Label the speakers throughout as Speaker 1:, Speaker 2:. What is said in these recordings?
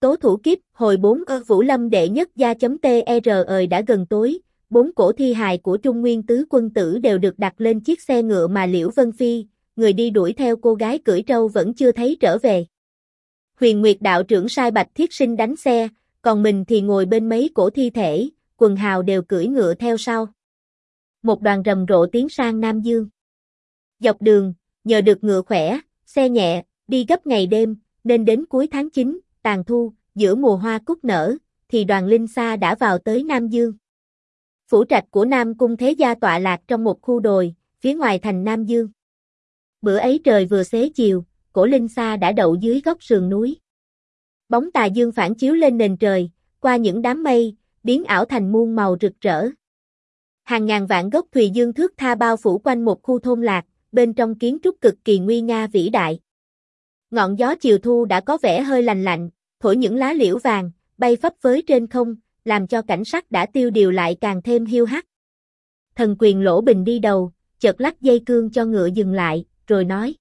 Speaker 1: Tố thủ kiếp, hồi 4 Vũ Lâm đệ nhất gia.tr đã gần tối, 4 cổ thi hài của Trung Nguyên tứ quân tử đều được đặt lên chiếc xe ngựa mà Liễu Vân Phi, người đi đuổi theo cô gái cưỡi trâu vẫn chưa thấy trở về. Huyền Nguyệt đạo trưởng sai Bạch Thiết Sinh đánh xe, còn mình thì ngồi bên mấy cổ thi thể, quần hào đều cưỡi ngựa theo sau. Một đoàn rầm rộ tiến sang Nam Dương. Dọc đường, nhờ được ngựa khỏe, xe nhẹ, đi gấp ngày đêm, nên đến cuối tháng 9, tàn thu, giữa mùa hoa cúc nở, thì đoàn Linh Sa đã vào tới Nam Dương. Phủ trạch của Nam Cung Thế Gia tọa lạc trong một khu đồi, phía ngoài thành Nam Dương. Bữa ấy trời vừa xế chiều, cổ Linh Sa đã đậu dưới góc sườn núi. Bóng tà dương phản chiếu lên nền trời, qua những đám mây, biến ảo thành muôn màu rực rỡ. Hàng ngàn vạn gốc thùy dương thước tha bao phủ quanh một khu thôn lạc, bên trong kiến trúc cực kỳ nguy nga vĩ đại. Ngọn gió chiều thu đã có vẻ hơi lành lạnh, thổi những lá liễu vàng, bay phấp phới trên không, làm cho cảnh sắc đã tiêu điều lại càng thêm hiu hắt. Thần quyền Lỗ Bình đi đầu, chợt lắc dây cương cho ngựa dừng lại, rồi nói.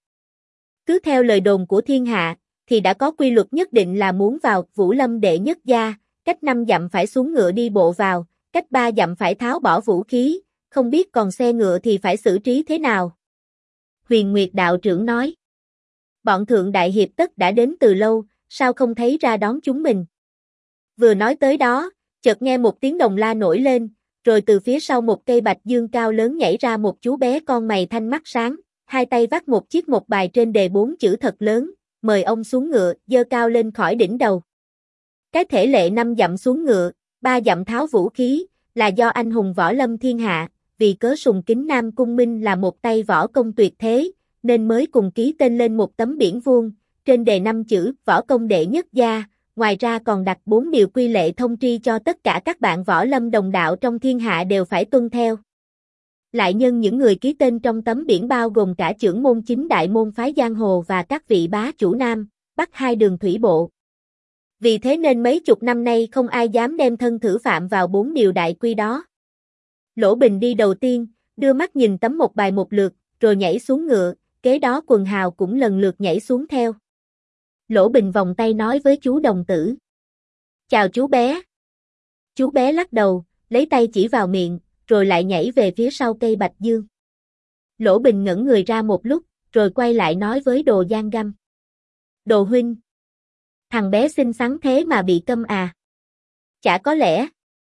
Speaker 1: Cứ theo lời đồn của thiên hạ, thì đã có quy luật nhất định là muốn vào Vũ Lâm đệ nhất gia, cách 5 dặm phải xuống ngựa đi bộ vào, cách 3 dặm phải tháo bỏ vũ khí, không biết còn xe ngựa thì phải xử trí thế nào. Huyền Nguyệt đạo trưởng nói. Bọn thượng đại hiệp tất đã đến từ lâu, sao không thấy ra đón chúng mình. Vừa nói tới đó, chợt nghe một tiếng đồng la nổi lên, rồi từ phía sau một cây bạch dương cao lớn nhảy ra một chú bé con mày thanh mắt sáng, hai tay vác một chiếc một bài trên đề 4 chữ thật lớn, mời ông xuống ngựa, giơ cao lên khỏi đỉnh đầu. Cái thể lệ 5 dặm xuống ngựa, 3 dặm tháo vũ khí, là do anh hùng võ lâm thiên hạ, vì cớ sùng kính Nam Cung Minh là một tay võ công tuyệt thế, nên mới cùng ký tên lên một tấm biển vuông, trên đề 5 chữ võ công đệ nhất gia, ngoài ra còn đặt 4 điều quy lệ thông tri cho tất cả các bạn võ lâm đồng đạo trong thiên hạ đều phải tuân theo. Lại nhân những người ký tên trong tấm biển bao gồm cả trưởng môn chính đại môn phái giang hồ và các vị bá chủ Nam, Bắc hai đường thủy bộ. Vì thế nên mấy chục năm nay không ai dám đem thân thử phạm vào 4 điều đại quy đó. Lỗ Bình đi đầu tiên, đưa mắt nhìn tấm một bài một lượt, rồi nhảy xuống ngựa, kế đó quần hào cũng lần lượt nhảy xuống theo. Lỗ Bình vòng tay nói với chú đồng tử. Chào chú bé. Chú bé lắc đầu, lấy tay chỉ vào miệng, rồi lại nhảy về phía sau cây bạch dương. Lỗ Bình ngẩn người ra một lúc, rồi quay lại nói với Đồ Giang Găm. Đồ huynh. Thằng bé xinh xắn thế mà bị câm à? Chả có lẽ.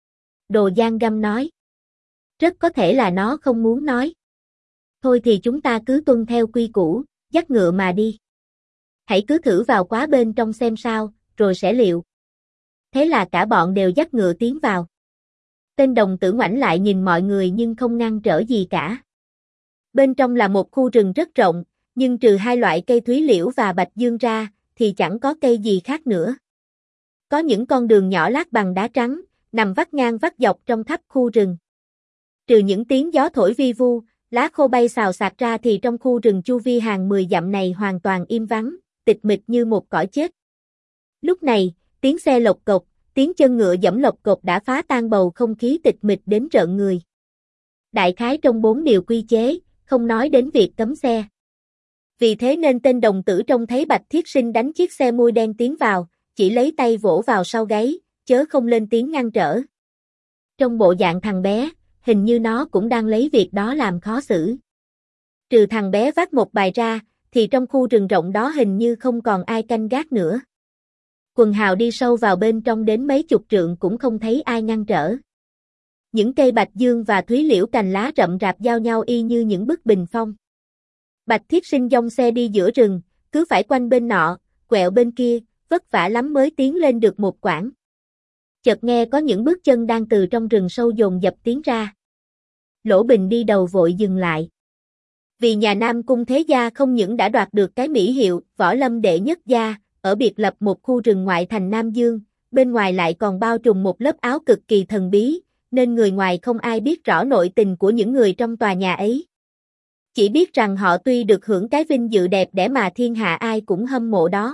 Speaker 1: Đồ Giang Găm nói. Rất có thể là nó không muốn nói. Thôi thì chúng ta cứ tuân theo quy củ, dắt ngựa mà đi. Hãy cứ thử vào quá bên trong xem sao, rồi sẽ liệu. Thế là cả bọn đều dắt ngựa tiến vào. Tên đồng tử ngoảnh lại nhìn mọi người nhưng không ngăn trở gì cả. Bên trong là một khu rừng rất rộng, nhưng trừ hai loại cây thúy liễu và bạch dương ra, thì chẳng có cây gì khác nữa. Có những con đường nhỏ lát bằng đá trắng, nằm vắt ngang vắt dọc trong khắp khu rừng. Trừ những tiếng gió thổi vi vu, lá khô bay xào xạc ra thì trong khu rừng chu vi hàng 10 dặm này hoàn toàn im vắng, tịch mịch như một cõi chết. Lúc này, tiếng xe lộc cộc, tiếng chân ngựa giẫm lộc cộc đã phá tan bầu không khí tịch mịch đến rợn người. Đại khái trong 4 điều quy chế, không nói đến việc cấm xe. Vì thế nên tên đồng tử trông thấy Bạch Thiết Sinh đánh chiếc xe mui đen tiến vào, chỉ lấy tay vỗ vào sau gáy, chớ không lên tiếng ngăn trở. Trong bộ dạng thằng bé, hình như nó cũng đang lấy việc đó làm khó xử. Trừ thằng bé vác một bài ra, thì trong khu rừng rộng đó hình như không còn ai canh gác nữa. Quần hào đi sâu vào bên trong đến mấy chục trượng cũng không thấy ai ngăn trở. Những cây bạch dương và thúy liễu cành lá rậm rạp giao nhau y như những bức bình phong. Bạch Thiết Sinh dong xe đi giữa rừng, cứ phải quanh bên nọ, quẹo bên kia, vất vả lắm mới tiến lên được một quãng. Chợt nghe có những bước chân đang từ trong rừng sâu dồn dập tiến ra. Lỗ Bình đi đầu vội dừng lại. Vì nhà Nam Cung Thế Gia không những đã đoạt được cái mỹ hiệu võ lâm đệ nhất gia, ở biệt lập một khu rừng ngoại thành Nam Dương, bên ngoài lại còn bao trùm một lớp áo cực kỳ thần bí, nên người ngoài không ai biết rõ nội tình của những người trong tòa nhà ấy. Chỉ biết rằng họ tuy được hưởng cái vinh dự đẹp đẽ mà thiên hạ ai cũng hâm mộ đó.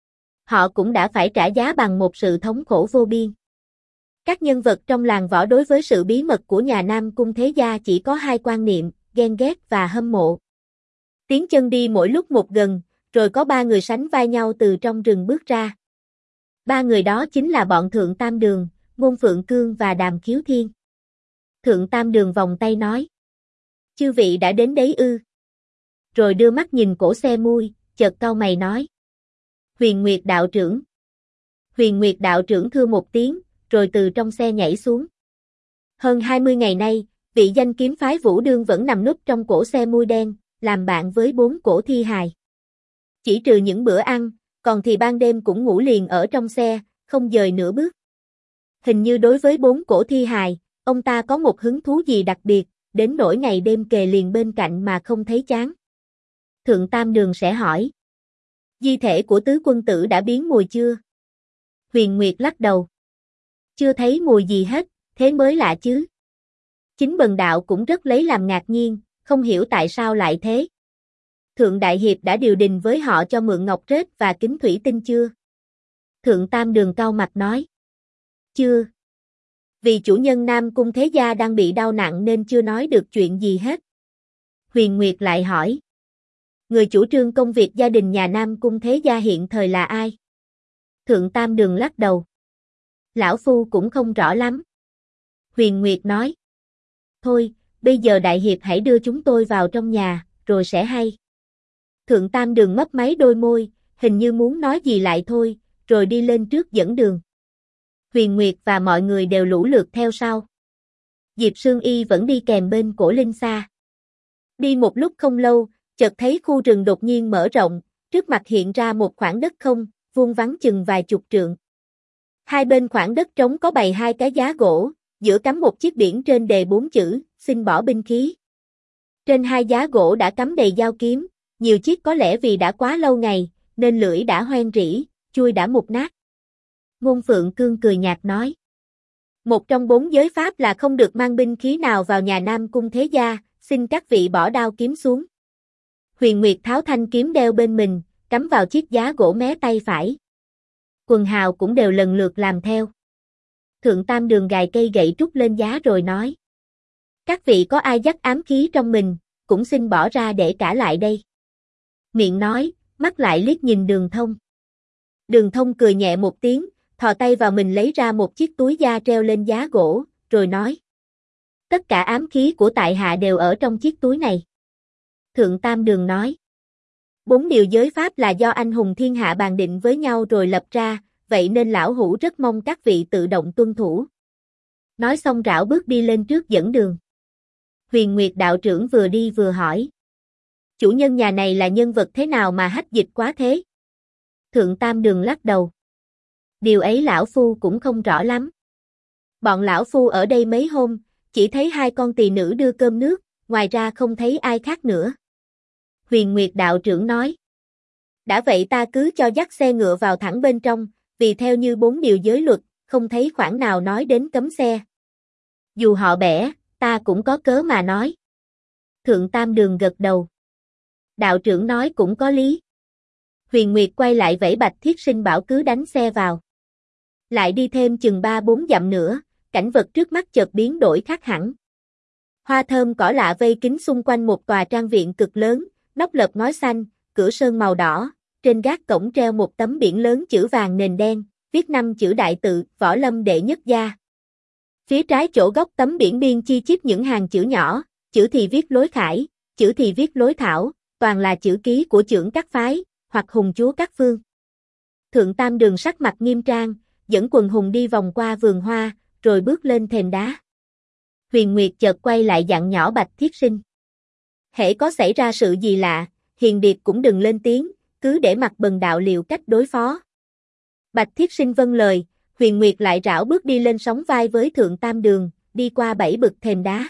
Speaker 1: Họ cũng đã phải trả giá bằng một sự thống khổ vô biên. Các nhân vật trong làng võ đối với sự bí mật của nhà Nam Cung Thế Gia chỉ có hai quan niệm, ghen ghét và hâm mộ. Tiếng chân đi mỗi lúc một gần, rồi có 3 người sánh vai nhau từ trong rừng bước ra. Ba người đó chính là bọn Thượng Tam Đường, Ngôn Phượng Cương và Đàm Khiếu Thiên. Thượng Tam Đường vòng tay nói. Chư vị đã đến đấy ư? Rồi đưa mắt nhìn cổ xe mui, chợt cau mày nói. Huyền Nguyệt đạo trưởng. Huyền Nguyệt đạo trưởng thưa một tiếng, rồi từ trong xe nhảy xuống. Hơn 20 ngày nay, vị danh kiếm phái Vũ Đương vẫn nằm núp trong cổ xe mui đen, làm bạn với 4 cổ thi hài. Chỉ trừ những bữa ăn, còn thì ban đêm cũng ngủ liền ở trong xe, không dời nửa bước. Hình như đối với 4 cổ thi hài, ông ta có một hứng thú gì đặc biệt, đến nỗi ngày đêm kề liền bên cạnh mà không thấy chán. Thượng Tam Đường sẽ hỏi. Di thể của tứ quân tử đã biến mùi chưa? Huyền Nguyệt lắc đầu. Chưa thấy mùi gì hết, thế mới lạ chứ. Chính Bần Đạo cũng rất lấy làm ngạc nhiên, không hiểu tại sao lại thế. Thượng Đại Hiệp đã điều đình với họ cho mượn ngọc rết và kính thủy tinh chưa? Thượng Tam Đường cau mặt nói. Chưa. Vì chủ nhân Nam Cung Thế Gia đang bị đau nặng nên chưa nói được chuyện gì hết. Huyền Nguyệt lại hỏi. Người chủ trương công việc gia đình nhà Nam Cung Thế Gia hiện thời là ai? Thượng Tam Đường lắc đầu. Lão Phu cũng không rõ lắm. Huyền Nguyệt nói. Thôi, bây giờ Đại Hiệp hãy đưa chúng tôi vào trong nhà, rồi sẽ hay. Thượng Tam Đường mấp máy đôi môi, hình như muốn nói gì lại thôi, rồi đi lên trước dẫn đường. Huyền Nguyệt và mọi người đều lũ lượt theo sau. Diệp Sương Y vẫn đi kèm bên cổ Linh Sa. Đi một lúc không lâu, chợt thấy khu rừng đột nhiên mở rộng, trước mặt hiện ra một khoảng đất không, vuông vắn chừng vài chục trượng. Hai bên khoảng đất trống có bày 2 cái giá gỗ, giữa cắm một chiếc biển trên đề 4 chữ, xin bỏ binh khí. Trên 2 giá gỗ đã cắm đầy dao kiếm, nhiều chiếc có lẽ vì đã quá lâu ngày, nên lưỡi đã hoen rỉ, chuôi đã mục nát. Ngôn Phượng Cương cười nhạt nói. Một trong 4 giới pháp là không được mang binh khí nào vào nhà Nam Cung Thế Gia, xin các vị bỏ đao kiếm xuống. Huyền Nguyệt tháo thanh kiếm đeo bên mình, cắm vào chiếc giá gỗ mé tay phải. Quần hào cũng đều lần lượt làm theo. Thượng Tam Đường gài cây gậy trúc lên giá rồi nói. Các vị có ai dắt ám khí trong mình, cũng xin bỏ ra để cả lại đây. Miệng nói, mắt lại liếc nhìn Đường Thông. Đường Thông cười nhẹ một tiếng, thò tay vào mình lấy ra một chiếc túi da treo lên giá gỗ, rồi nói. Tất cả ám khí của tại hạ đều ở trong chiếc túi này. Thượng Tam Đường nói. 4 điều giới pháp là do anh hùng thiên hạ bàn định với nhau rồi lập ra, vậy nên lão hủ rất mong các vị tự động tuân thủ. Nói xong rảo bước đi lên trước dẫn đường. Huyền Nguyệt đạo trưởng vừa đi vừa hỏi. Chủ nhân nhà này là nhân vật thế nào mà hách dịch quá thế? Thượng Tam Đường lắc đầu. Điều ấy lão phu cũng không rõ lắm. Bọn lão phu ở đây mấy hôm, chỉ thấy 2 con tỳ nữ đưa cơm nước, ngoài ra không thấy ai khác nữa. Huyền Nguyệt đạo trưởng nói. Đã vậy ta cứ cho dắt xe ngựa vào thẳng bên trong, vì theo như 4 điều giới luật, không thấy khoản nào nói đến cấm xe. Dù họ bẻ, ta cũng có cớ mà nói. Thượng Tam Đường gật đầu. Đạo trưởng nói cũng có lý. Huyền Nguyệt quay lại vẫy Bạch Thiết Sinh bảo cứ đánh xe vào. Lại đi thêm chừng 3-4 dặm nữa, cảnh vật trước mắt chợt biến đổi khác hẳn. Hoa thơm cỏ lạ vây kín xung quanh một tòa trang viện cực lớn, nóc lợp ngói xanh, cửa sơn màu đỏ, trên gác cổng treo một tấm biển lớn chữ vàng nền đen, viết 5 chữ đại tự, Võ Lâm đệ nhất gia. Phía trái chỗ góc tấm biển biên chi chít những hàng chữ nhỏ, chữ thì viết lối khải, chữ thì viết lối thảo, toàn là chữ ký của chưởng các phái, hoặc hùng chúa các phương. Thượng Tam Đường sắc mặt nghiêm trang, dẫn quần hùng đi vòng qua vườn hoa, rồi bước lên thềm đá. Huyền Nguyệt chợt quay lại dặn nhỏ Bạch Thiết Sinh. Hễ có xảy ra sự gì lạ, hiền điệp cũng đừng lên tiếng, cứ để mặc Bần đạo liệu cách đối phó. Bạch Thiết Sinh vâng lời, Huyền Nguyệt lại rảo bước đi lên sóng vai với Thượng Tam Đường, đi qua 7 bậc thềm đá.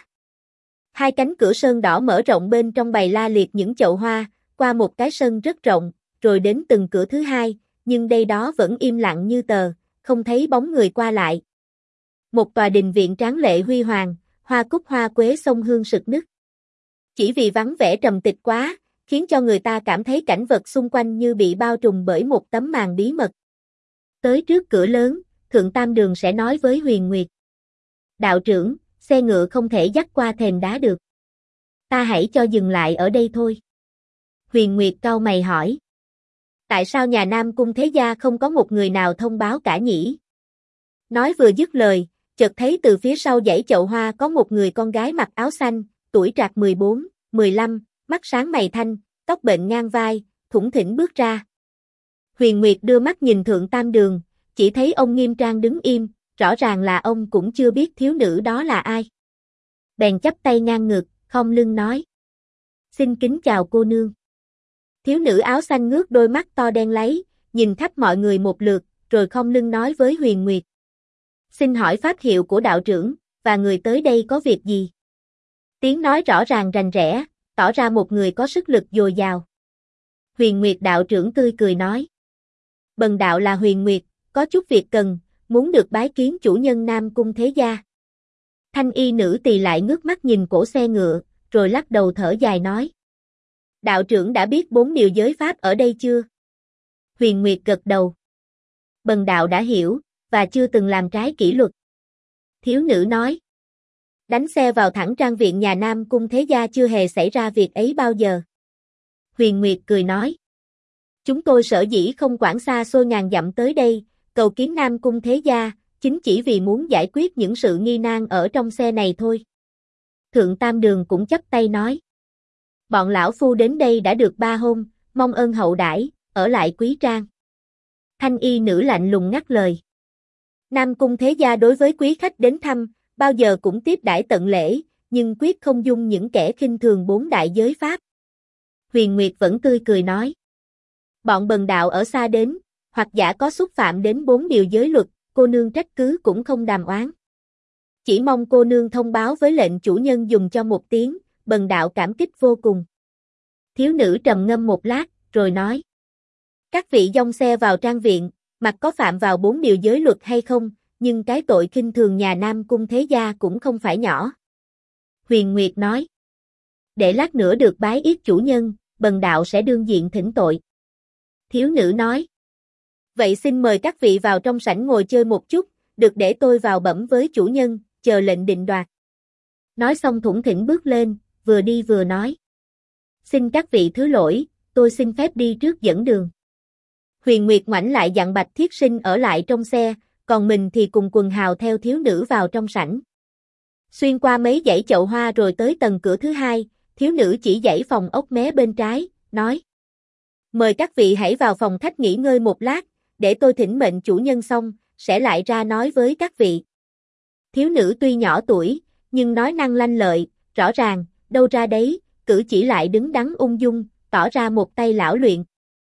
Speaker 1: 2 cánh cửa sơn đỏ mở rộng bên trong bày la liệt những chậu hoa, qua một cái sân rất rộng, rồi đến từng cửa thứ 2, nhưng đây đó vẫn im lặng như tờ, không thấy bóng người qua lại. Một tòa đình viện tráng lệ huy hoàng, hoa cúc hoa quế sông hương sực nức. Chỉ vì vắng vẻ trầm tịch quá, khiến cho người ta cảm thấy cảnh vật xung quanh như bị bao trùm bởi một tấm màn bí mật. Tới trước cửa lớn, Thượng Tam Đường sẽ nói với Huyền Nguyệt. Đạo trưởng, xe ngựa không thể dắt qua thềm đá được. Ta hãy cho dừng lại ở đây thôi. Huyền Nguyệt cau mày hỏi. Tại sao nhà Nam Cung Thế Gia không có một người nào thông báo cả nhỉ? Nói vừa dứt lời, chợt thấy từ phía sau dãy chậu hoa có một người con gái mặc áo xanh, tuổi trạc 14, 15, mắt sáng mày thanh, tóc bệnh ngang vai, thủng thỉnh bước ra. Huyền Nguyệt đưa mắt nhìn Thượng Tam Đường, chỉ thấy ông nghiêm trang đứng im, rõ ràng là ông cũng chưa biết thiếu nữ đó là ai. Bèn chắp tay ngang ngực, khom lưng nói: "Xin kính chào cô nương." Thiếu nữ áo xanh ngước đôi mắt to đen láy, nhìn khắp mọi người một lượt, rồi khom lưng nói với Huyền Nguyệt: "Xin hỏi pháp hiệu của đạo trưởng, và người tới đây có việc gì?" Tiếng nói rõ ràng rành rẽ, tỏ ra một người có sức lực dồi dào. Huyền Nguyệt đạo trưởng tươi cười nói: "Bần đạo là Huyền Nguyệt, có chút việc cần, muốn được bái kiến chủ nhân Nam Cung Thế Gia." Thanh y nữ tỳ lại ngước mắt nhìn cổ xe ngựa, rồi lắc đầu thở dài nói: "Đạo trưởng đã biết 4 điều giới pháp ở đây chưa?" Huyền Nguyệt gật đầu: "Bần đạo đã hiểu, và chưa từng làm trái kỷ luật." Thiếu nữ nói: "Đánh xe vào thẳng trang viện nhà Nam Cung Thế Gia chưa hề xảy ra việc ấy bao giờ." Huyền Nguyệt cười nói: "Chúng tôi sở dĩ không quản xa xôi ngàn dặm tới đây, cầu kiến Nam Cung Thế Gia, chính chỉ vì muốn giải quyết những sự nghi nan ở trong xe này thôi." Thượng Tam Đường cũng chắp tay nói: "Bọn lão phu đến đây đã được 3 hôm, mong ơn hậu đãi, ở lại quý trang." Thanh y nữ lạnh lùng ngắt lời: "Nam Cung Thế Gia đối với quý khách đến thăm, bao giờ cũng tiếp đãi tận lễ, nhưng quyết không dung những kẻ khinh thường 4 đại giới pháp." Huyền Nguyệt vẫn tươi cười nói: "Bọn bần đạo ở xa đến, hoặc giả có xúc phạm đến 4 điều giới luật, cô nương trách cứ cũng không đàm oán. Chỉ mong cô nương thông báo với lệnh chủ nhân dùng cho một tiếng, bần đạo cảm kích vô cùng." Thiếu nữ trầm ngâm một lát, rồi nói: "Các vị dông xe vào trang viện, mặc có phạm vào 4 điều giới luật hay không, nhưng cái tội khinh thường nhà Nam Cung Thế Gia cũng không phải nhỏ." Huyền Nguyệt nói: "Để lát nữa được bái yết chủ nhân, bần đạo sẽ đương diện thỉnh tội." Thiếu nữ nói: "Vậy xin mời các vị vào trong sảnh ngồi chơi một chút, được để tôi vào bẩm với chủ nhân, chờ lệnh định đoạt." Nói xong thủng thỉnh bước lên, vừa đi vừa nói: "Xin các vị thứ lỗi, tôi xin phép đi trước dẫn đường." Huyền Nguyệt ngoảnh lại dặn Bạch Thiết Sinh ở lại trong xe, còn mình thì cùng Quần Hào theo thiếu nữ vào trong sảnh. Xuyên qua mấy dãy chậu hoa rồi tới tầng cửa thứ 2, thiếu nữ chỉ dãy phòng ốc mé bên trái, nói: "Mời các vị hãy vào phòng khách nghỉ ngơi một lát, để tôi thỉnh mệnh chủ nhân xong, sẽ lại ra nói với các vị." Thiếu nữ tuy nhỏ tuổi, nhưng nói năng lanh lợi, rõ ràng, đâu ra đấy, cử chỉ lại đứng đắn ung dung, tỏ ra một tay lão luyện.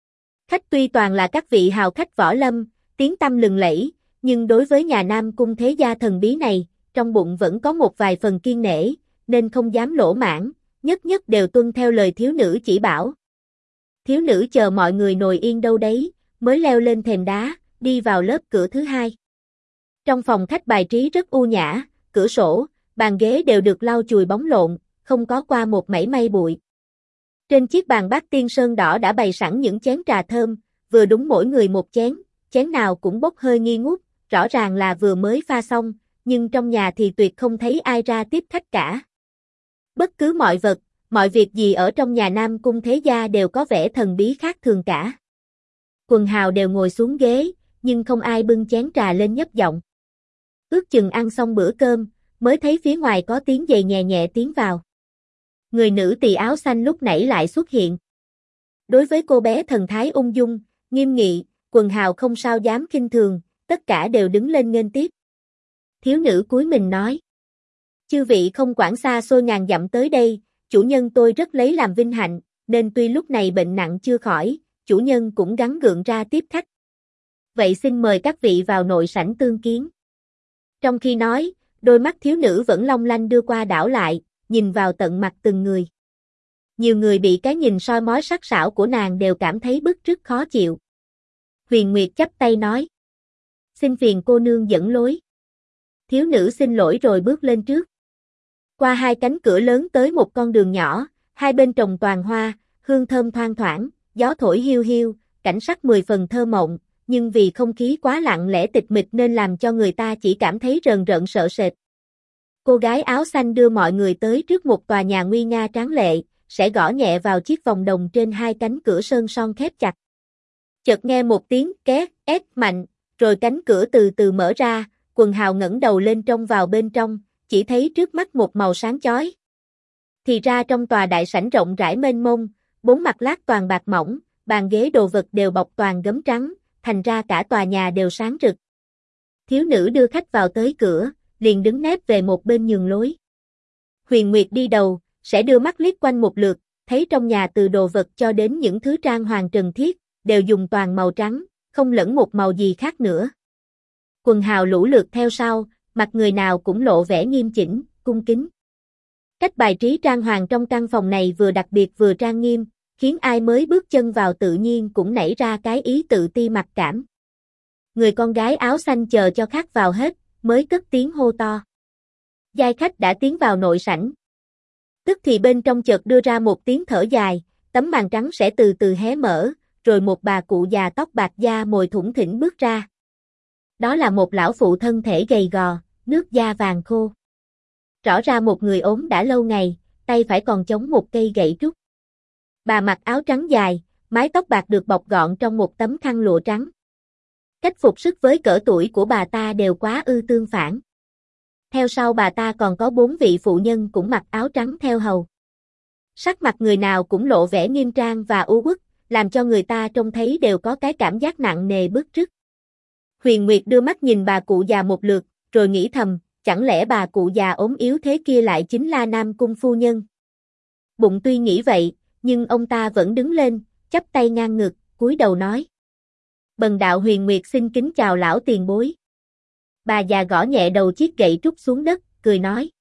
Speaker 1: Khách tuy toàn là các vị hào khách võ lâm, tiếng tăm lừng lẫy, nhưng đối với nhà Nam Cung Thế Gia thần bí này, trong bụng vẫn có một vài phần kiêng nể, nên không dám lỗ mãng, nhất nhất đều tuân theo lời thiếu nữ chỉ bảo. Thiếu nữ chờ mọi người ngồi yên đâu đấy, mới leo lên thềm đá, đi vào lớp cửa thứ 2. Trong phòng khách bài trí rất u nhã, cửa sổ, bàn ghế đều được lau chùi bóng lộn, không có qua một mảy may bụi. Trên chiếc bàn bát tiên sơn đỏ đã bày sẵn những chén trà thơm, vừa đúng mỗi người một chén, chén nào cũng bốc hơi nghi ngút, rõ ràng là vừa mới pha xong, nhưng trong nhà thì tuyệt không thấy ai ra tiếp khách cả. Bất cứ mọi vật, mọi việc gì ở trong nhà Nam Cung Thế Gia đều có vẻ thần bí khác thường cả. Quần hào đều ngồi xuống ghế, nhưng không ai bưng chén trà lên nhấp giọng. Ước chừng ăn xong bữa cơm, mới thấy phía ngoài có tiếng giày nhẹ nhẹ tiến vào. Người nữ tỳ áo xanh lúc nãy lại xuất hiện. Đối với cô bé thần thái ung dung, nghiêm nghị, quần hào không sao dám khinh thường, tất cả đều đứng lên nghênh tiếp. Thiếu nữ cúi mình nói: "Chư vị không quản xa xôi ngàn dặm tới đây, chủ nhân tôi rất lấy làm vinh hạnh, nên tuy lúc này bệnh nặng chưa khỏi, chủ nhân cũng gắng gượng ra tiếp khách. Vậy xin mời các vị vào nội sảnh tương kiến." Trong khi nói, đôi mắt thiếu nữ vẫn long lanh đưa qua đảo lại, nhìn vào tận mặt từng người. Nhiều người bị cái nhìn soi mói sắc sảo của nàng đều cảm thấy bức rứt khó chịu. Huyền Nguyệt chắp tay nói: "Xin phiền cô nương dẫn lối." Thiếu nữ xin lỗi rồi bước lên trước. Qua 2 cánh cửa lớn tới một con đường nhỏ, hai bên trồng toàn hoa, hương thơm thoang thoảng, gió thổi hiu hiu, cảnh sắc 10 phần thơ mộng, nhưng vì không khí quá lặng lẽ tịch mịch nên làm cho người ta chỉ cảm thấy rờn rợn sợ sệt. Cô gái áo xanh đưa mọi người tới trước một tòa nhà nguy nga tráng lệ, sẽ gõ nhẹ vào chiếc vòng đồng trên 2 cánh cửa sơn son khép chặt. Chợt nghe một tiếng két, ép mạnh, rồi cánh cửa từ từ mở ra, Quần Hào ngẩng đầu lên trông vào bên trong, chỉ thấy trước mắt một màu sáng chói. Thì ra trong tòa đại sảnh rộng rãi mênh mông, 4 mặt lát toàn bạc mỏng, bàn ghế đồ vật đều bọc toàn gấm trắng, thành ra cả tòa nhà đều sáng rực. Thiếu nữ đưa khách vào tới cửa, liền đứng nép về một bên nhường lối. Huyền Nguyệt đi đầu, sẽ đưa mắt liếc quanh một lượt, thấy trong nhà từ đồ vật cho đến những thứ trang hoàng trần thiết, đều dùng toàn màu trắng, không lẫn một màu gì khác nữa. Quần Hào lũ lượt theo sau, mặt người nào cũng lộ vẻ nghiêm chỉnh, cung kính. Cách bài trí trang hoàng trong căn phòng này vừa đặc biệt vừa trang nghiêm, khiến ai mới bước chân vào tự nhiên cũng nảy ra cái ý tự ti mặc cảm. Người con gái áo xanh chờ cho khách vào hết, mới cất tiếng hô to. Giai khách đã tiến vào nội sảnh. Tức thì bên trong chợt đưa ra một tiếng thở dài, tấm màn trắng sẽ từ từ hé mở, rồi một bà cụ già tóc bạc da mồi thủng thỉnh bước ra. Đó là một lão phụ thân thể gầy gò, nước da vàng khô. Rõ ra một người ốm đã lâu ngày, tay phải còn chống một cây gậy trúc. Bà mặc áo trắng dài, mái tóc bạc được bọc gọn trong một tấm khăn lụa trắng. Cách phục sức với cỡ tuổi của bà ta đều quá ư tương phản. Theo sau bà ta còn có 4 vị phụ nhân cũng mặc áo trắng theo hầu. Sắc mặt người nào cũng lộ vẻ nghiêm trang và u uất, làm cho người ta trông thấy đều có cái cảm giác nặng nề bứt rứt. Huyền Nguyệt đưa mắt nhìn bà cụ già một lượt, rồi nghĩ thầm, chẳng lẽ bà cụ già ốm yếu thế kia lại chính là Nam Cung phu nhân. Bụng tuy nghĩ vậy, nhưng ông ta vẫn đứng lên, chắp tay ngang ngực, cúi đầu nói. Bần đạo Huyền Nguyệt xin kính chào lão tiền bối. Bà già gõ nhẹ đầu chiếc gậy trúc xuống đất, cười nói.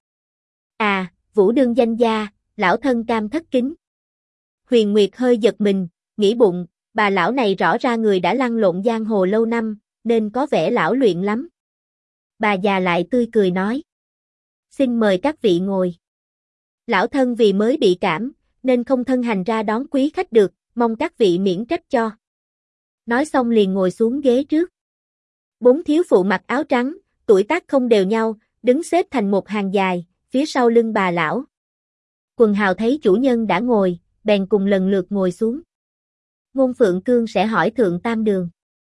Speaker 1: À, Vũ đương danh gia, lão thân cam thất kính. Huyền Nguyệt hơi giật mình, nghĩ bụng, bà lão này rõ ra người đã lăn lộn giang hồ lâu năm, nên có vẻ lão luyện lắm. Bà già lại tươi cười nói. Xin mời các vị ngồi. Lão thân vì mới bị cảm, nên không thân hành ra đón quý khách được, mong các vị miễn trách cho. Nói xong liền ngồi xuống ghế trước. 4 thiếu phụ mặc áo trắng, tuổi tác không đều nhau, đứng xếp thành một hàng dài, phía sau lưng bà lão. Quần Hào thấy chủ nhân đã ngồi, bèn cùng lần lượt ngồi xuống. Ngôn Phượng Cương sẽ hỏi Thượng Tam Đường.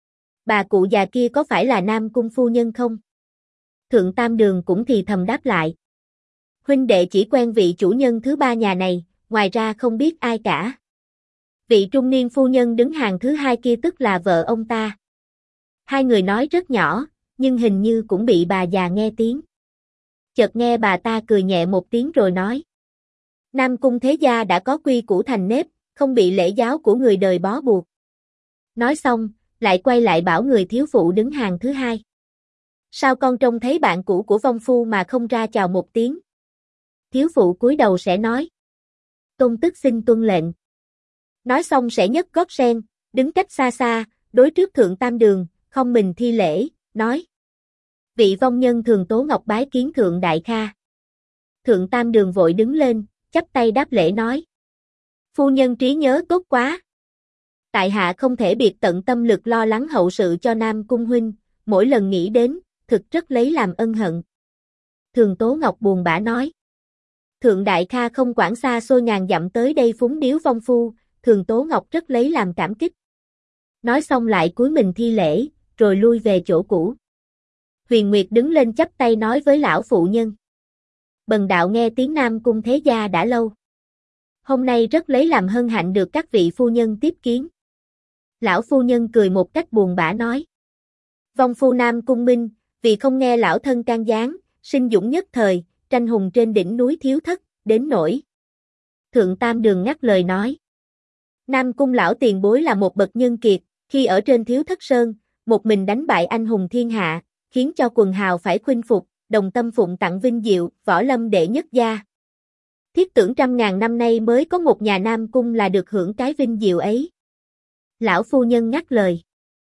Speaker 1: Bà cụ già kia có phải là Nam Cung phu nhân không? Thượng Tam Đường cũng thì thầm đáp lại. Huynh đệ chỉ quen vị chủ nhân thứ 3 nhà này, ngoài ra không biết ai cả. Vị trung niên phu nhân đứng hàng thứ 2 kia tức là vợ ông ta. Hai người nói rất nhỏ, nhưng hình như cũng bị bà già nghe tiếng. Chợt nghe bà ta cười nhẹ một tiếng rồi nói. Nam Cung thế gia đã có quy củ thành nếp, không bị lễ giáo của người đời bó buộc. Nói xong, lại quay lại bảo người thiếu phụ đứng hàng thứ 2. Sao con trông thấy bạn cũ của vong phu mà không ra chào một tiếng? Thiếu phụ cúi đầu sẽ nói. Tôn tức xin tuân lệnh. Nói xong sẽ nhấc gót sen, đứng cách xa xa, đối trước Thượng Tam Đường, không mình thi lễ, nói. Vị vong nhân Thường Tố Ngọc bái kiến Thượng Đại Kha. Thượng Tam Đường vội đứng lên, chắp tay đáp lễ nói. Phu nhân trí nhớ tốt quá. Tại hạ không thể biệt tận tâm lực lo lắng hậu sự cho Nam Cung huynh, mỗi lần nghĩ đến, thực rất lấy làm ân hận. Thường Tố Ngọc buồn bã nói. Thượng Đại Kha không quản xa xôi ngàn dặm tới đây phúng điếu vong phu, Thường Tố Ngọc rất lấy làm cảm kích. Nói xong lại cúi mình thi lễ, rồi lui về chỗ cũ. Huyền Nguyệt đứng lên chắp tay nói với lão phụ nhân. Bần đạo nghe tiếng Nam Cung thế gia đã lâu. Hôm nay rất lấy làm hân hạnh được các vị phu nhân tiếp kiến. Lão phu nhân cười một cách buồn bã nói. Vong phu Nam Cung Minh, vì không nghe lão thân can gián, sinh dũng nhất thời, tranh hùng trên đỉnh núi thiếu thất, đến nỗi. Thượng Tam Đường ngắt lời nói. Nam Cung lão tiền bối là một bậc nhân kiệt, khi ở trên Thiếu Thất Sơn, một mình đánh bại anh hùng thiên hạ, khiến cho quần hào phải khuynh phục, đồng tâm phụng tặng vinh diệu, võ lâm đệ nhất gia. Thiết tưởng 100.000 năm nay mới có một nhà Nam Cung là được hưởng cái vinh diệu ấy. Lão phu nhân ngắt lời.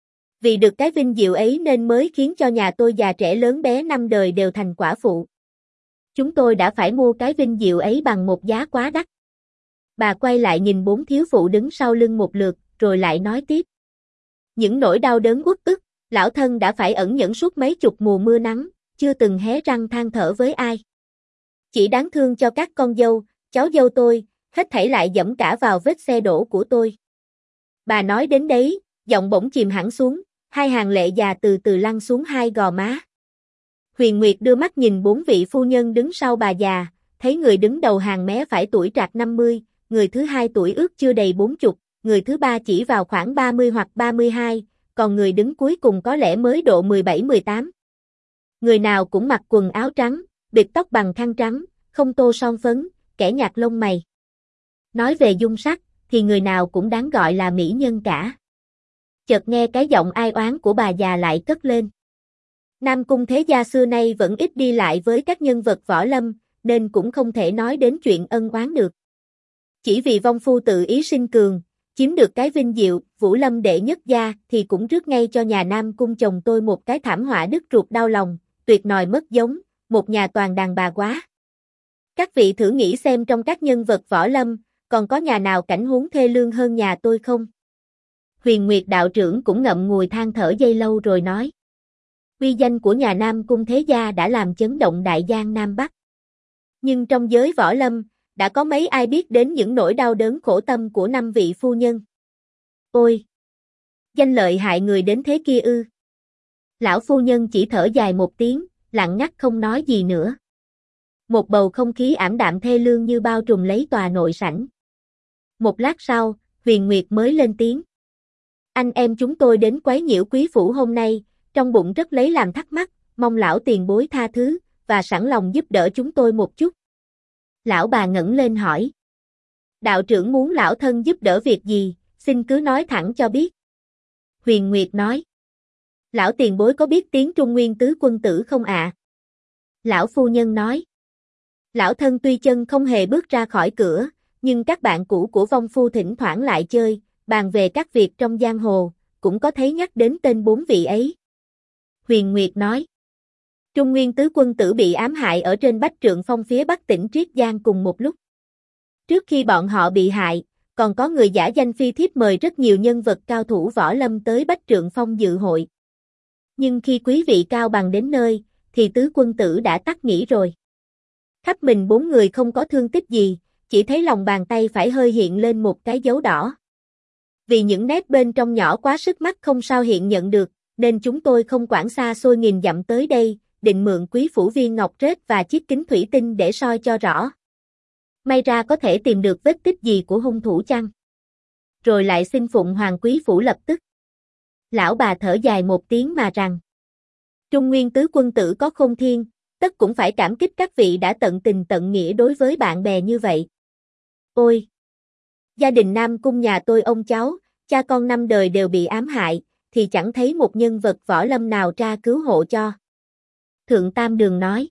Speaker 1: Vì được cái vinh diệu ấy nên mới khiến cho nhà tôi già trẻ lớn bé 5 đời đều thành quả phụ. Chúng tôi đã phải mua cái vinh diệu ấy bằng một giá quá đắt. Bà quay lại nhìn 4 thiếu phụ đứng sau lưng một lượt, rồi lại nói tiếp. Những nỗi đau đớn uất ức, lão thân đã phải ẩn nhẫn suốt mấy chục mùa mưa nắng, chưa từng hé răng than thở với ai. Chỉ đáng thương cho các con dâu, cháu dâu tôi, hết thảy lại dẫm cả vào vết xe đổ của tôi. Bà nói đến đấy, giọng bỗng chìm hẳn xuống, hai hàng lệ già từ từ lăn xuống hai gò má. Huyền Nguyệt đưa mắt nhìn bốn vị phu nhân đứng sau bà già, thấy người đứng đầu hàng mé phải tuổi trạc 50, người thứ hai tuổi ước chưa đầy 40, người thứ ba chỉ vào khoảng 30 hoặc 32, còn người đứng cuối cùng có lẽ mới độ 17-18. Người nào cũng mặc quần áo trắng, bịt tóc bằng khăn trắng, không tô son phấn, kẻ nhạt lông mày. Nói về dung sắc, thì người nào cũng đáng gọi là mỹ nhân cả. Chợt nghe cái giọng ai oán của bà già lại cất lên. Nam Cung thế gia xưa nay vẫn ít đi lại với các nhân vật võ lâm, nên cũng không thể nói đến chuyện ân oán được. Chỉ vì vong phu tự ý sinh cường, chiếm được cái vinh diệu, Vũ Lâm đệ nhất gia, thì cũng rước ngay cho nhà Nam Cung chồng tôi một cái thảm họa đứt ruột đau lòng, tuyệt nòi mất giống, một nhà toàn đàn bà quá. Các vị thử nghĩ xem trong các nhân vật võ lâm, còn có nhà nào cảnh huống thê lương hơn nhà tôi không? Huyền Nguyệt đạo trưởng cũng ngậm ngùi than thở giây lâu rồi nói. Uy danh của nhà Nam Cung thế gia đã làm chấn động đại giang Nam Bắc. Nhưng trong giới võ lâm, đã có mấy ai biết đến những nỗi đau đớn khổ tâm của 5 vị phu nhân? Ôi! Danh lợi hại người đến thế kia ư? Lão phu nhân chỉ thở dài một tiếng, lặng ngắt không nói gì nữa. Một bầu không khí ảm đạm thê lương như bao trùm lấy tòa nội sảnh. Một lát sau, Huyền Nguyệt mới lên tiếng. Anh em chúng tôi đến quấy nhiễu quý phủ hôm nay, trong bụng rất lấy làm thắc mắc, mong lão tiền bối tha thứ, và sẵn lòng giúp đỡ chúng tôi một chút. Lão bà ngẩng lên hỏi. Đạo trưởng muốn lão thân giúp đỡ việc gì, xin cứ nói thẳng cho biết. Huyền Nguyệt nói. Lão tiền bối có biết tiếng Trung Nguyên tứ quân tử không ạ? Lão phu nhân nói. Lão thân tuy chân không hề bước ra khỏi cửa, nhưng các bạn cũ của vong phu thỉnh thoảng lại chơi, bàn về các việc trong giang hồ, cũng có thấy nhắc đến tên 4 vị ấy. Huyền Nguyệt nói. Trung Nguyên tứ quân tử bị ám hại ở trên Bách Trượng Phong phía bắc tỉnh Triết Giang cùng một lúc. Trước khi bọn họ bị hại, còn có người giả danh phi thiếp mời rất nhiều nhân vật cao thủ võ lâm tới Bách Trượng Phong dự hội. Nhưng khi quý vị cao bằng đến nơi, thì tứ quân tử đã tắt nghỉ rồi. Khắp mình 4 người không có thương tích gì, chỉ thấy lòng bàn tay phải hơi hiện lên một cái dấu đỏ. Vì những nét bên trong nhỏ quá sức mắt không sao hiện nhận được, nên chúng tôi không quản xa xôi nghìn dặm tới đây, định mượn quý phủ viên ngọc rết và chiếc kính thủy tinh để soi cho rõ. May ra có thể tìm được vết tích gì của hung thủ chăng? Rồi lại xin phụng hoàng quý phủ lập tức. Lão bà thở dài một tiếng mà rằng. Trung Nguyên tứ quân tử có khôn thiên, tất cũng phải cảm kích các vị đã tận tình tận nghĩa đối với bạn bè như vậy. Ôi! Gia đình Nam Cung nhà tôi ông cháu, cha con 5 đời đều bị ám hại, thì chẳng thấy một nhân vật võ lâm nào ra cứu hộ cho. Thượng Tam Đường nói.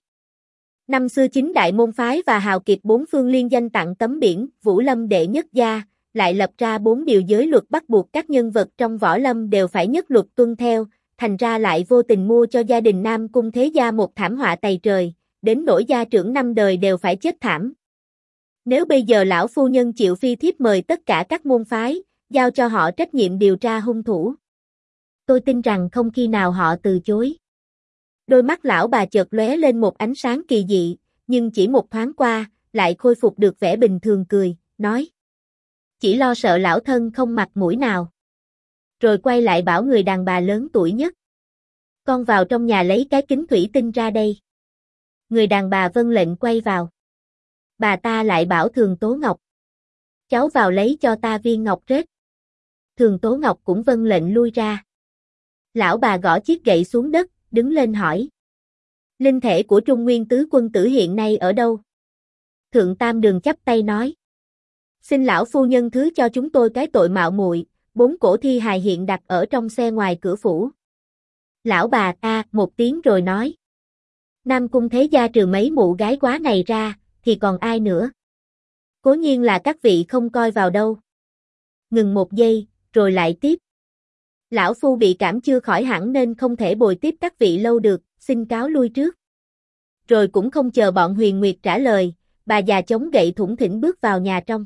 Speaker 1: Năm xưa chính đại môn phái và hào kiệt 4 phương liên danh tặng tấm biển Vũ Lâm đệ nhất gia, lại lập ra 4 điều giới luật bắt buộc các nhân vật trong võ lâm đều phải nhất luật tuân theo, thành ra lại vô tình mua cho gia đình Nam Cung thế gia một thảm họa tày trời, đến nỗi gia trưởng 5 đời đều phải chết thảm. Nếu bây giờ lão phu nhân chịu phi thiếp mời tất cả các môn phái, giao cho họ trách nhiệm điều tra hung thủ, tôi tin rằng không khi nào họ từ chối. Đôi mắt lão bà chợt lóe lên một ánh sáng kỳ dị, nhưng chỉ một thoáng qua, lại khôi phục được vẻ bình thường cười, nói. Chỉ lo sợ lão thân không mặt mũi nào. Rồi quay lại bảo người đàn bà lớn tuổi nhất. Con vào trong nhà lấy cái kính thủy tinh ra đây. Người đàn bà vâng lệnh quay vào. Bà ta lại bảo Thường Tố Ngọc. Cháu vào lấy cho ta viên ngọc rết. Thường Tố Ngọc cũng vâng lệnh lui ra. Lão bà gõ chiếc gậy xuống đất, đứng lên hỏi. Linh thể của Trung Nguyên tứ quân tử hiện nay ở đâu? Thượng Tam Đường chắp tay nói. Xin lão phu nhân thứ cho chúng tôi cái tội mạo muội, 4 cổ thi hài hiện đặt ở trong xe ngoài cửa phủ. Lão bà một tiếng rồi nói. Nam Cung thế gia trừ mấy mụ gái quá này ra, thì còn ai nữa? Cố nhiên là các vị không coi vào đâu. Ngừng một giây, rồi lại tiếp. Lão phu bị cảm chưa khỏi hẳn nên không thể bồi tiếp các vị lâu được, xin cáo lui trước. Rồi cũng không chờ bọn Huyền Nguyệt trả lời, bà già chống gậy thủng thỉnh bước vào nhà trong.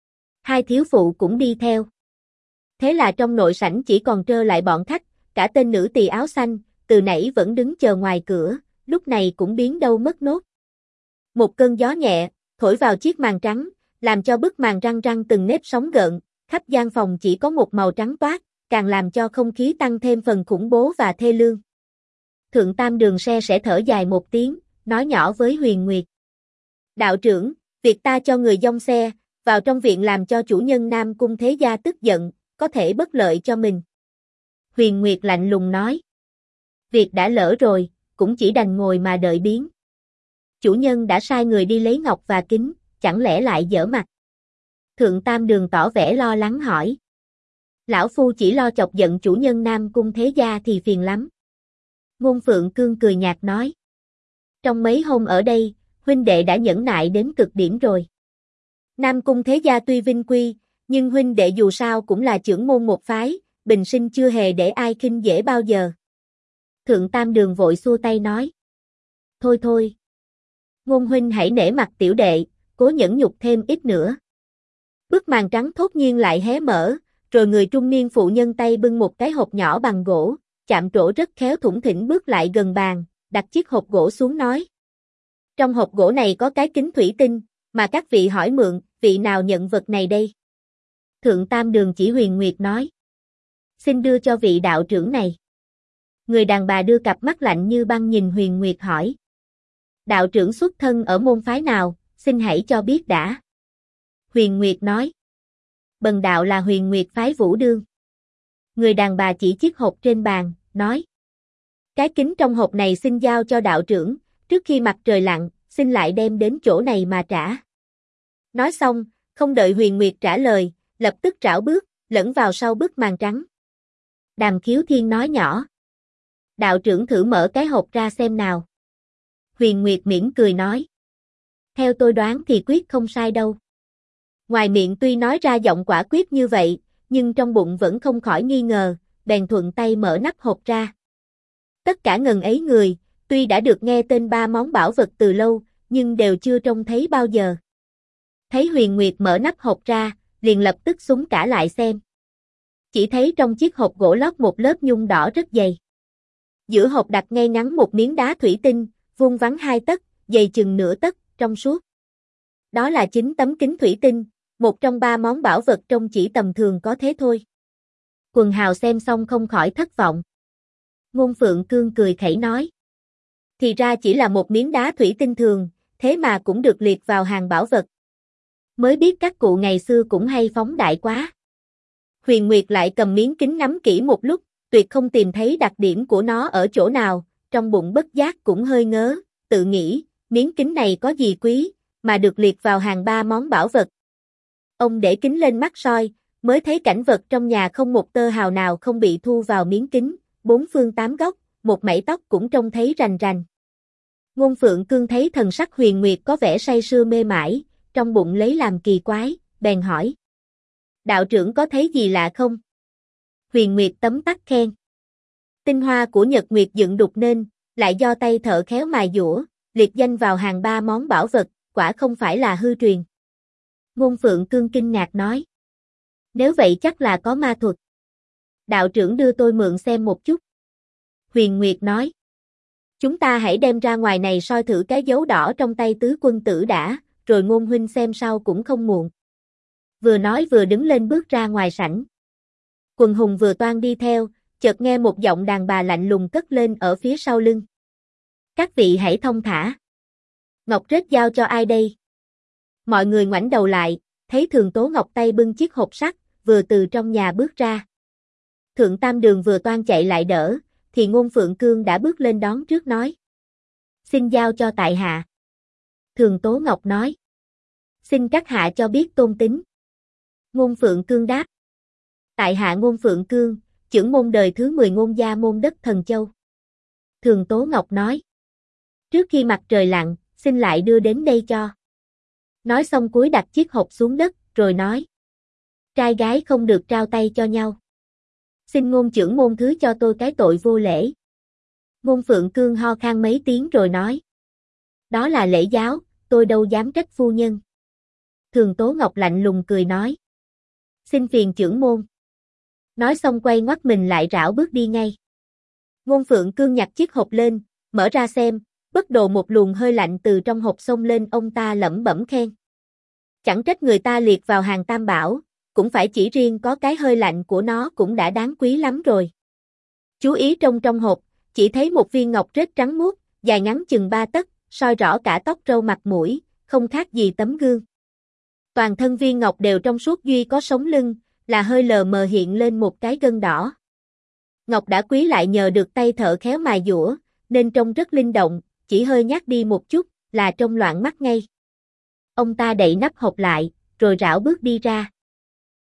Speaker 1: 2 thiếu phụ cũng đi theo. Thế là trong nội sảnh chỉ còn trơ lại bọn khách, cả tên nữ tỳ áo xanh, từ nãy vẫn đứng chờ ngoài cửa, lúc này cũng biến đâu mất nốt. Một cơn gió nhẹ, thổi vào chiếc màn trắng, làm cho bức màn răng răng từng nếp sóng gợn, khắp gian phòng chỉ có một màu trắng toát, càng làm cho không khí tăng thêm phần khủng bố và thê lương. Thượng Tam Đường sẽ thở dài một tiếng, nói nhỏ với Huyền Nguyệt. Đạo trưởng, việc ta cho người dông xe, vào trong viện làm cho chủ nhân Nam Cung Thế Gia tức giận, có thể bất lợi cho mình. Huyền Nguyệt lạnh lùng nói. Việc đã lỡ rồi, cũng chỉ đành ngồi mà đợi biến. Chủ nhân đã sai người đi lấy ngọc và kính, chẳng lẽ lại dở mặt? Thượng Tam Đường tỏ vẻ lo lắng hỏi. Lão Phu chỉ lo chọc giận chủ nhân Nam Cung Thế Gia thì phiền lắm. Ngôn Phượng Cương cười nhạt nói. Trong mấy hôm ở đây, huynh đệ đã nhẫn nại đến cực điểm rồi. Nam Cung Thế Gia tuy vinh quy, nhưng huynh đệ dù sao cũng là trưởng môn một phái, bình sinh chưa hề để ai khinh dễ bao giờ. Thượng Tam Đường vội xua tay nói. Thôi thôi. Ngôn huynh hãy nể mặt tiểu đệ, cố nhẫn nhục thêm ít nữa. Bức màn trắng thốt nhiên lại hé mở, rồi người trung niên phụ nhân tay bưng một cái hộp nhỏ bằng gỗ, chạm trổ rất khéo thủng thỉnh bước lại gần bàn, đặt chiếc hộp gỗ xuống nói. Trong hộp gỗ này có cái kính thủy tinh, mà các vị hỏi mượn, vị nào nhận vật này đây? Thượng Tam Đường chỉ Huyền Nguyệt nói. Xin đưa cho vị đạo trưởng này. Người đàn bà đưa cặp mắt lạnh như băng nhìn Huyền Nguyệt hỏi. Đạo trưởng xuất thân ở môn phái nào, xin hãy cho biết đã. Huyền Nguyệt nói. Bần đạo là Huyền Nguyệt phái Vũ Đương. Người đàn bà chỉ chiếc hộp trên bàn, nói. Cái kính trong hộp này xin giao cho đạo trưởng, trước khi mặt trời lặn, xin lại đem đến chỗ này mà trả. Nói xong, không đợi Huyền Nguyệt trả lời, lập tức trảo bước, lẫn vào sau bức màn trắng. Đàm Khiếu Thiên nói nhỏ. Đạo trưởng thử mở cái hộp ra xem nào. Huyền Nguyệt mỉm cười nói. Theo tôi đoán thì quyết không sai đâu. Ngoài miệng tuy nói ra giọng quả quyết như vậy, nhưng trong bụng vẫn không khỏi nghi ngờ, bèn thuận tay mở nắp hộp ra. Tất cả ngần ấy người, tuy đã được nghe tên ba món bảo vật từ lâu, nhưng đều chưa trông thấy bao giờ. Thấy Huyền Nguyệt mở nắp hộp ra, liền lập tức xúm cả lại xem. Chỉ thấy trong chiếc hộp gỗ lót một lớp nhung đỏ rất dày. Giữa hộp đặt ngay ngắn một miếng đá thủy tinh, vuông vắn 2 tấc, dày chừng nửa tấc, trong suốt. Đó là 9 tấm kính thủy tinh, một trong 3 món bảo vật trông chỉ tầm thường có thế thôi. Quần hào xem xong không khỏi thất vọng. Ngôn Phượng Cương cười khẩy nói. Thì ra chỉ là một miếng đá thủy tinh thường, thế mà cũng được liệt vào hàng bảo vật. Mới biết các cụ ngày xưa cũng hay phóng đại quá. Huyền Nguyệt lại cầm miếng kính ngắm kỹ một lúc, tuyệt không tìm thấy đặc điểm của nó ở chỗ nào, trong bụng bất giác cũng hơi ngớ, tự nghĩ, miếng kính này có gì quý, mà được liệt vào hàng 3 món bảo vật. Ông để kính lên mắt soi, mới thấy cảnh vật trong nhà không một tơ hào nào không bị thu vào miếng kính, 4 phương 8 góc, một mảy tóc cũng trông thấy rành rành. Ngôn Phượng Cương thấy thần sắc Huyền Nguyệt có vẻ say sưa mê mải, trong bụng lấy làm kỳ quái, bèn hỏi. Đạo trưởng có thấy gì lạ không? Huyền Nguyệt tấm tắc khen. Tinh hoa của Nhật Nguyệt dựng đục nên, lại do tay thợ khéo mài dũa, liệt danh vào hàng 3 món bảo vật, quả không phải là hư truyền. Ngôn Phượng Cương kinh ngạc nói. Nếu vậy chắc là có ma thuật. Đạo trưởng đưa tôi mượn xem một chút. Huyền Nguyệt nói. Chúng ta hãy đem ra ngoài này soi thử cái dấu đỏ trong tay tứ quân tử đã, rồi Ngôn huynh xem sau cũng không muộn. Vừa nói vừa đứng lên bước ra ngoài sảnh. Quần hùng vừa toan đi theo, chợt nghe một giọng đàn bà lạnh lùng cất lên ở phía sau lưng. Các vị hãy thông thả. Ngọc Rết giao cho ai đây? Mọi người ngoảnh đầu lại, thấy Thường Tố Ngọc tay bưng chiếc hộp sắt, vừa từ trong nhà bước ra. Thượng Tam Đường vừa toan chạy lại đỡ, thì Ngôn Phượng Cương đã bước lên đón trước nói. Xin giao cho tại hạ. Thường Tố Ngọc nói. Xin các hạ cho biết tôn tính. Ngôn Phượng Cương đáp. Tại hạ Ngôn Phượng Cương, chưởng môn đời thứ 10 Ngôn gia môn đất Thần Châu. Thường Tố Ngọc nói. Trước khi mặt trời lặn, xin lại đưa đến đây cho. Nói xong cúi đặt chiếc hộp xuống đất, rồi nói. Trai gái không được trao tay cho nhau. Xin Ngôn chưởng môn thứ cho tôi cái tội vô lễ. Ngôn Phượng Cương ho khan mấy tiếng rồi nói. Đó là lễ giáo, tôi đâu dám trách phu nhân. Thường Tố Ngọc lạnh lùng cười nói. Xin phiền chưởng môn. Nói xong quay ngoắt mình lại rảo bước đi ngay. Ngôn Phượng Cương nhặt chiếc hộp lên, mở ra xem, bất đồ một luồng hơi lạnh từ trong hộp xông lên, ông ta lẩm bẩm khen. Chẳng trách người ta liệt vào hàng tam bảo, cũng phải chỉ riêng có cái hơi lạnh của nó cũng đã đáng quý lắm rồi. Chú ý trong hộp, chỉ thấy một viên ngọc rết trắng muốt, dài ngắn chừng 3 tấc, soi rõ cả tóc râu mặt mũi, không khác gì tấm gương. Toàn thân viên ngọc đều trong suốt duy có sống lưng, là hơi lờ mờ hiện lên một cái gân đỏ. Ngọc đã quý lại nhờ được tay thợ khéo mài dũa, nên trông rất linh động, chỉ hơi nhát đi một chút, là trông loạn mắt ngay. Ông ta đậy nắp hộp lại, rồi rảo bước đi ra.